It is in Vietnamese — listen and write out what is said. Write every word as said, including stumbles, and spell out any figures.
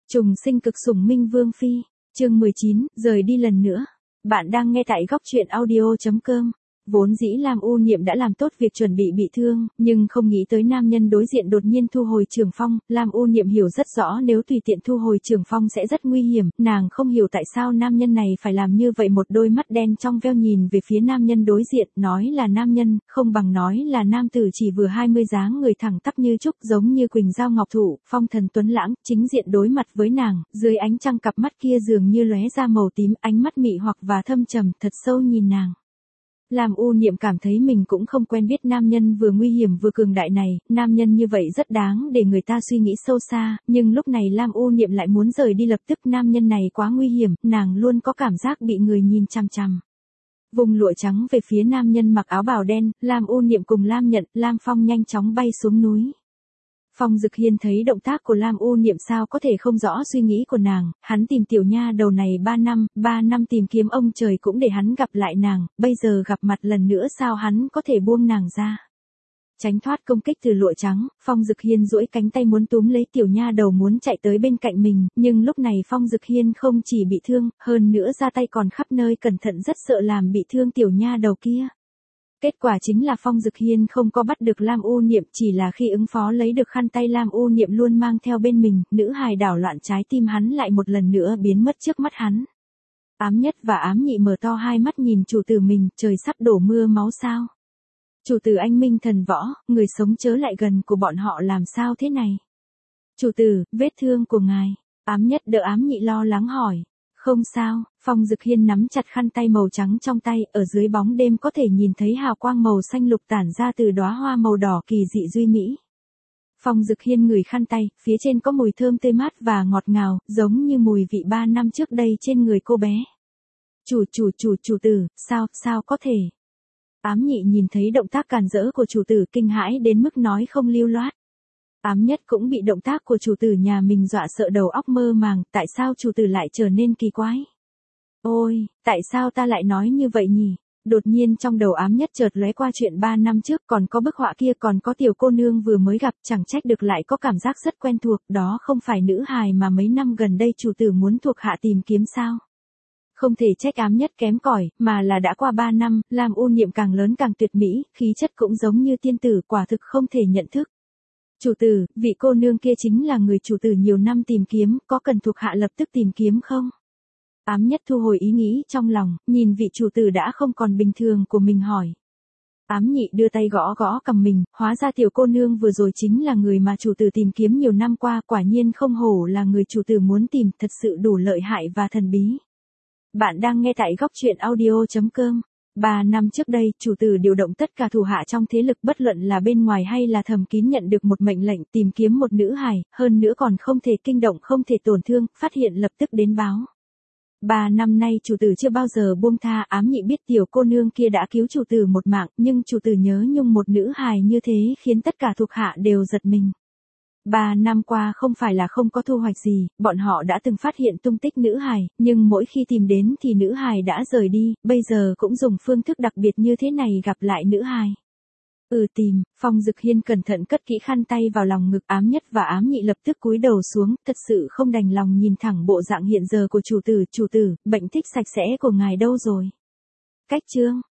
Trùng sinh cực sủng Minh Vương Phi, chương mười chín, rời đi lần nữa. Bạn đang nghe tại góc truyện audio chấm com. Vốn dĩ Lam U Niệm đã làm tốt việc chuẩn bị bị thương, nhưng không nghĩ tới nam nhân đối diện đột nhiên thu hồi trường phong. Lam U Niệm hiểu rất rõ nếu tùy tiện thu hồi trường phong sẽ rất nguy hiểm, nàng không hiểu tại sao nam nhân này phải làm như vậy. Một đôi mắt đen trong veo nhìn về phía nam nhân đối diện, nói là nam nhân, không bằng nói là nam tử chỉ vừa hai mươi, dáng người thẳng tắp như trúc, giống như Quỳnh Giao Ngọc Thụ, phong thần tuấn lãng, chính diện đối mặt với nàng, dưới ánh trăng cặp mắt kia dường như lóe ra màu tím, ánh mắt mị hoặc và thâm trầm, thật sâu nhìn nàng. Lam U Niệm cảm thấy mình cũng không quen biết nam nhân vừa nguy hiểm vừa cường đại này, nam nhân như vậy rất đáng để người ta suy nghĩ sâu xa, nhưng lúc này Lam U Niệm lại muốn rời đi lập tức. Nam nhân này quá nguy hiểm, nàng luôn có cảm giác bị người nhìn chằm chằm. Vùng lụa trắng về phía nam nhân mặc áo bào đen, Lam U Niệm cùng Lam Nhận, Lam Phong nhanh chóng bay xuống núi. Phong Dực Hiên thấy động tác của Lam U Niệm sao có thể không rõ suy nghĩ của nàng, hắn tìm tiểu nha đầu này ba năm, ba năm tìm kiếm ông trời cũng để hắn gặp lại nàng, bây giờ gặp mặt lần nữa sao hắn có thể buông nàng ra. Tránh thoát công kích từ lụa trắng, Phong Dực Hiên duỗi cánh tay muốn túm lấy tiểu nha đầu muốn chạy tới bên cạnh mình, nhưng lúc này Phong Dực Hiên không chỉ bị thương, hơn nữa ra tay còn khắp nơi cẩn thận, rất sợ làm bị thương tiểu nha đầu kia. Kết quả chính là Phong Dực Hiên không có bắt được Lam U Niệm, chỉ là khi ứng phó lấy được khăn tay Lam U Niệm luôn mang theo bên mình, nữ hài đảo loạn trái tim hắn lại một lần nữa biến mất trước mắt hắn. Ám Nhất và Ám Nhị mở to hai mắt nhìn chủ tử mình, trời sắp đổ mưa máu sao? Chủ tử anh minh thần võ, người sống chớ lại gần của bọn họ làm sao thế này? Chủ tử, vết thương của ngài. Ám Nhất đỡ Ám Nhị lo lắng hỏi. Không sao, Phong Dực Hiên nắm chặt khăn tay màu trắng trong tay, ở dưới bóng đêm có thể nhìn thấy hào quang màu xanh lục tản ra từ đóa hoa màu đỏ kỳ dị duy mỹ. Phong Dực Hiên ngửi khăn tay, phía trên có mùi thơm tươi mát và ngọt ngào, giống như mùi vị ba năm trước đây trên người cô bé. Chủ chủ chủ chủ tử, sao, sao có thể? Ám Nhị nhìn thấy động tác càn rỡ của chủ tử kinh hãi đến mức nói không lưu loát. Ám Nhất cũng bị động tác của chủ tử nhà mình dọa sợ đầu óc mơ màng, tại sao chủ tử lại trở nên kỳ quái? Ôi, tại sao ta lại nói như vậy nhỉ? Đột nhiên trong đầu Ám Nhất chợt lóe qua chuyện ba năm trước, còn có bức họa kia, còn có tiểu cô nương vừa mới gặp, chẳng trách được lại có cảm giác rất quen thuộc, đó không phải nữ hài mà mấy năm gần đây chủ tử muốn thuộc hạ tìm kiếm sao? Không thể trách Ám Nhất kém cỏi, mà là đã qua ba năm, Lam U Niệm càng lớn càng tuyệt mỹ, khí chất cũng giống như tiên tử, quả thực không thể nhận thức. Chủ tử, vị cô nương kia chính là người chủ tử nhiều năm tìm kiếm, có cần thuộc hạ lập tức tìm kiếm không? Ám Nhất thu hồi ý nghĩ trong lòng, nhìn vị chủ tử đã không còn bình thường của mình hỏi. Ám Nhị đưa tay gõ gõ cầm mình, hóa ra tiểu cô nương vừa rồi chính là người mà chủ tử tìm kiếm nhiều năm qua, quả nhiên không hổ là người chủ tử muốn tìm, thật sự đủ lợi hại và thần bí. Bạn đang nghe tại góc truyện audio chấm com. Ba năm trước đây, chủ tử điều động tất cả thủ hạ trong thế lực, bất luận là bên ngoài hay là thầm kín, nhận được một mệnh lệnh tìm kiếm một nữ hài, hơn nữa còn không thể kinh động, không thể tổn thương, phát hiện lập tức đến báo. Ba năm nay chủ tử chưa bao giờ buông tha. Ám Nhị biết tiểu cô nương kia đã cứu chủ tử một mạng, nhưng chủ tử nhớ nhung một nữ hài như thế khiến tất cả thuộc hạ đều giật mình. Ba năm qua không phải là không có thu hoạch gì, bọn họ đã từng phát hiện tung tích nữ hài, nhưng mỗi khi tìm đến thì nữ hài đã rời đi, bây giờ cũng dùng phương thức đặc biệt như thế này gặp lại nữ hài. Ừ tìm, Phong Dực Hiên cẩn thận cất kỹ khăn tay vào lòng ngực. Ám Nhất và Ám Nhị lập tức cúi đầu xuống, thật sự không đành lòng nhìn thẳng bộ dạng hiện giờ của chủ tử. Chủ tử, bệnh thích sạch sẽ của ngài đâu rồi? Cách chương,